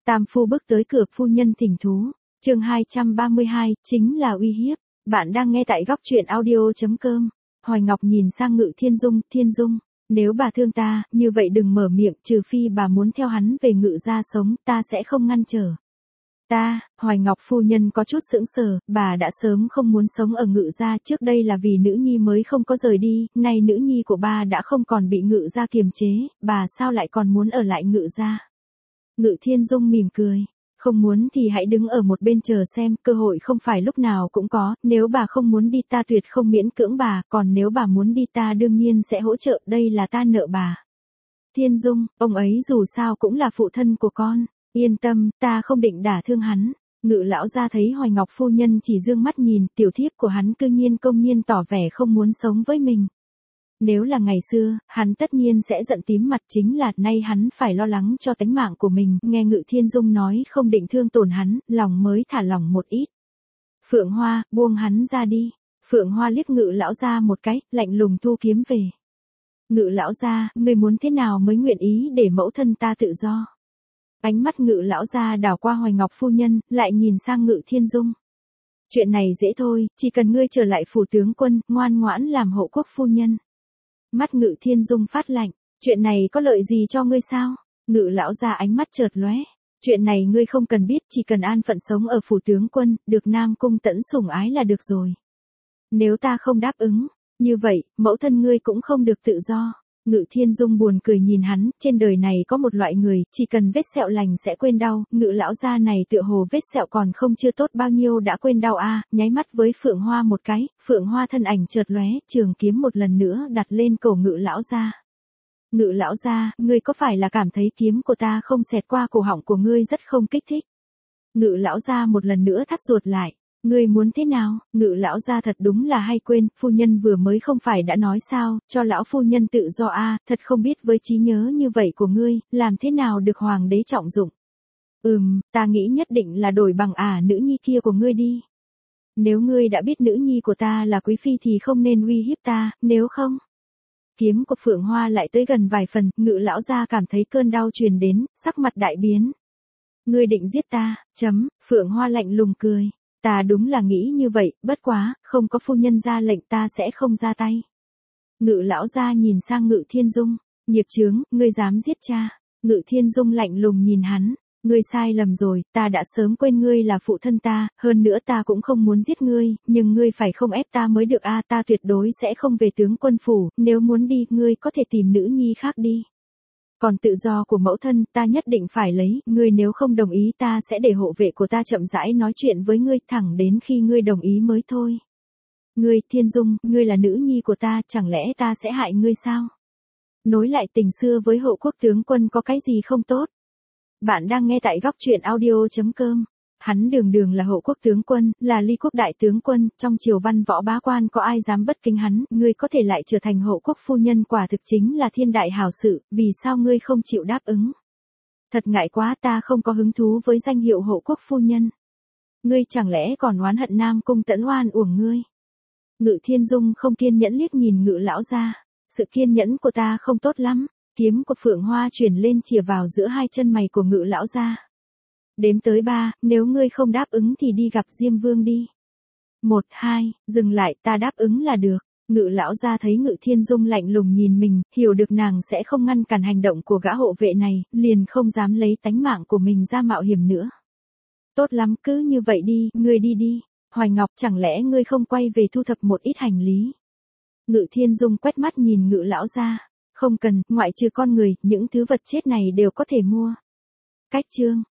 Tam phu bước tới cửa, phu nhân thỉnh thú. Chương 232, chính là uy hiếp. Bạn đang nghe tại góc truyện audio.com. Hoài Ngọc nhìn sang Ngự Thiên Dung, nếu bà thương ta, như vậy đừng mở miệng, trừ phi bà muốn theo hắn về Ngự gia sống, ta sẽ không ngăn trở. Ta, Hoài Ngọc phu nhân có chút sững sờ, bà đã sớm không muốn sống ở Ngự gia, trước đây là vì nữ nhi mới không có rời đi, nay nữ nhi của bà đã không còn bị Ngự gia kiềm chế, bà sao lại còn muốn ở lại Ngự gia? Ngự Thiên Dung mỉm cười, không muốn thì hãy đứng ở một bên chờ xem, cơ hội không phải lúc nào cũng có, nếu bà không muốn đi ta tuyệt không miễn cưỡng bà, còn nếu bà muốn đi ta đương nhiên sẽ hỗ trợ, đây là ta nợ bà. Thiên Dung, ông ấy dù sao cũng là phụ thân của con, yên tâm, ta không định đả thương hắn. Ngự lão gia thấy Hoài Ngọc phu nhân chỉ dương mắt nhìn, tiểu thiếp của hắn cư nhiên công nhiên tỏ vẻ không muốn sống với mình. Nếu là ngày xưa, hắn tất nhiên sẽ giận tím mặt, chính là nay hắn phải lo lắng cho tánh mạng của mình, nghe Ngự Thiên Dung nói không định thương tổn hắn, lòng mới thả lỏng một ít. Phượng Hoa, buông hắn ra đi. Phượng Hoa liếc Ngự lão gia một cái, lạnh lùng thu kiếm về. Ngự lão gia, ngươi muốn thế nào mới nguyện ý để mẫu thân ta tự do? Ánh mắt Ngự lão gia đảo qua Hoài Ngọc phu nhân, lại nhìn sang Ngự Thiên Dung. Chuyện này dễ thôi, chỉ cần ngươi trở lại phủ tướng quân, ngoan ngoãn làm hộ quốc phu nhân. Mắt Ngự Thiên Dung phát lạnh, chuyện này có lợi gì cho ngươi sao? Ngự lão gia ánh mắt chợt lóe, chuyện này ngươi không cần biết, chỉ cần an phận sống ở phủ tướng quân, được Nam cung Tẫn sủng ái là được rồi. Nếu ta không đáp ứng, như vậy, mẫu thân ngươi cũng không được tự do. Ngự Thiên Dung buồn cười nhìn hắn, trên đời này có một loại người, chỉ cần vết sẹo lành sẽ quên đau, Ngự lão gia này tựa hồ vết sẹo còn không chưa tốt bao nhiêu đã quên đau a, nháy mắt với Phượng Hoa một cái, Phượng Hoa thân ảnh chợt lóe, trường kiếm một lần nữa đặt lên cổ Ngự lão gia. Ngự lão gia, ngươi có phải là cảm thấy kiếm của ta không xẹt qua cổ họng của ngươi rất không kích thích? Ngự lão gia một lần nữa thắt ruột lại. Ngươi muốn thế nào? Ngự lão gia thật đúng là hay quên, phu nhân vừa mới không phải đã nói sao, cho lão phu nhân tự do a, thật không biết với trí nhớ như vậy của ngươi, làm thế nào được hoàng đế trọng dụng. Ta nghĩ nhất định là đổi bằng nữ nhi kia của ngươi đi. Nếu ngươi đã biết nữ nhi của ta là quý phi thì không nên uy hiếp ta, nếu không. Kiếm của Phượng Hoa lại tới gần vài phần, Ngự lão gia cảm thấy cơn đau truyền đến, sắc mặt đại biến. Ngươi định giết ta, Phượng Hoa lạnh lùng cười. Ta đúng là nghĩ như vậy, bất quá, không có phu nhân ra lệnh ta sẽ không ra tay. Ngự lão gia nhìn sang Ngự Thiên Dung, nghiệp chướng, ngươi dám giết cha. Ngự Thiên Dung lạnh lùng nhìn hắn, ngươi sai lầm rồi, ta đã sớm quên ngươi là phụ thân ta, hơn nữa ta cũng không muốn giết ngươi, nhưng ngươi phải không ép ta mới được a, ta tuyệt đối sẽ không về tướng quân phủ, nếu muốn đi, ngươi có thể tìm nữ nhi khác đi. Còn tự do của mẫu thân ta nhất định phải lấy, ngươi nếu không đồng ý ta sẽ để hộ vệ của ta chậm rãi nói chuyện với ngươi thẳng đến khi ngươi đồng ý mới thôi. Ngươi, Thiên Dung, ngươi là nữ nhi của ta, chẳng lẽ ta sẽ hại ngươi sao? Nối lại tình xưa với hộ quốc tướng quân có cái gì không tốt? Bạn đang nghe tại góc truyện audio.com. Hắn đường là hộ quốc tướng quân, là ly quốc đại tướng quân, trong triều văn võ bá quan có ai dám bất kính hắn, ngươi có thể lại trở thành hộ quốc phu nhân quả thực chính là thiên đại hảo sự, vì sao ngươi không chịu đáp ứng? Thật ngại quá, ta không có hứng thú với danh hiệu hộ quốc phu nhân. Ngươi chẳng lẽ còn oán hận Nam cung Tẫn oan uổng ngươi? Ngự Thiên Dung không kiên nhẫn liếc nhìn Ngự lão gia, sự kiên nhẫn của ta không tốt lắm. Kiếm của Phượng Hoa chuyển lên chìa vào giữa hai chân mày của Ngự lão gia. Đếm tới 3, nếu ngươi không đáp ứng thì đi gặp Diêm Vương đi. 1, 2, dừng lại, ta đáp ứng là được. Ngự lão gia thấy Ngự Thiên Dung lạnh lùng nhìn mình, hiểu được nàng sẽ không ngăn cản hành động của gã hộ vệ này, liền không dám lấy tánh mạng của mình ra mạo hiểm nữa. Tốt lắm, cứ như vậy đi, ngươi đi đi. Hoài Ngọc, chẳng lẽ ngươi không quay về thu thập một ít hành lý? Ngự Thiên Dung quét mắt nhìn Ngự lão gia. Không cần, ngoại trừ con người, những thứ vật chết này đều có thể mua. Cách chương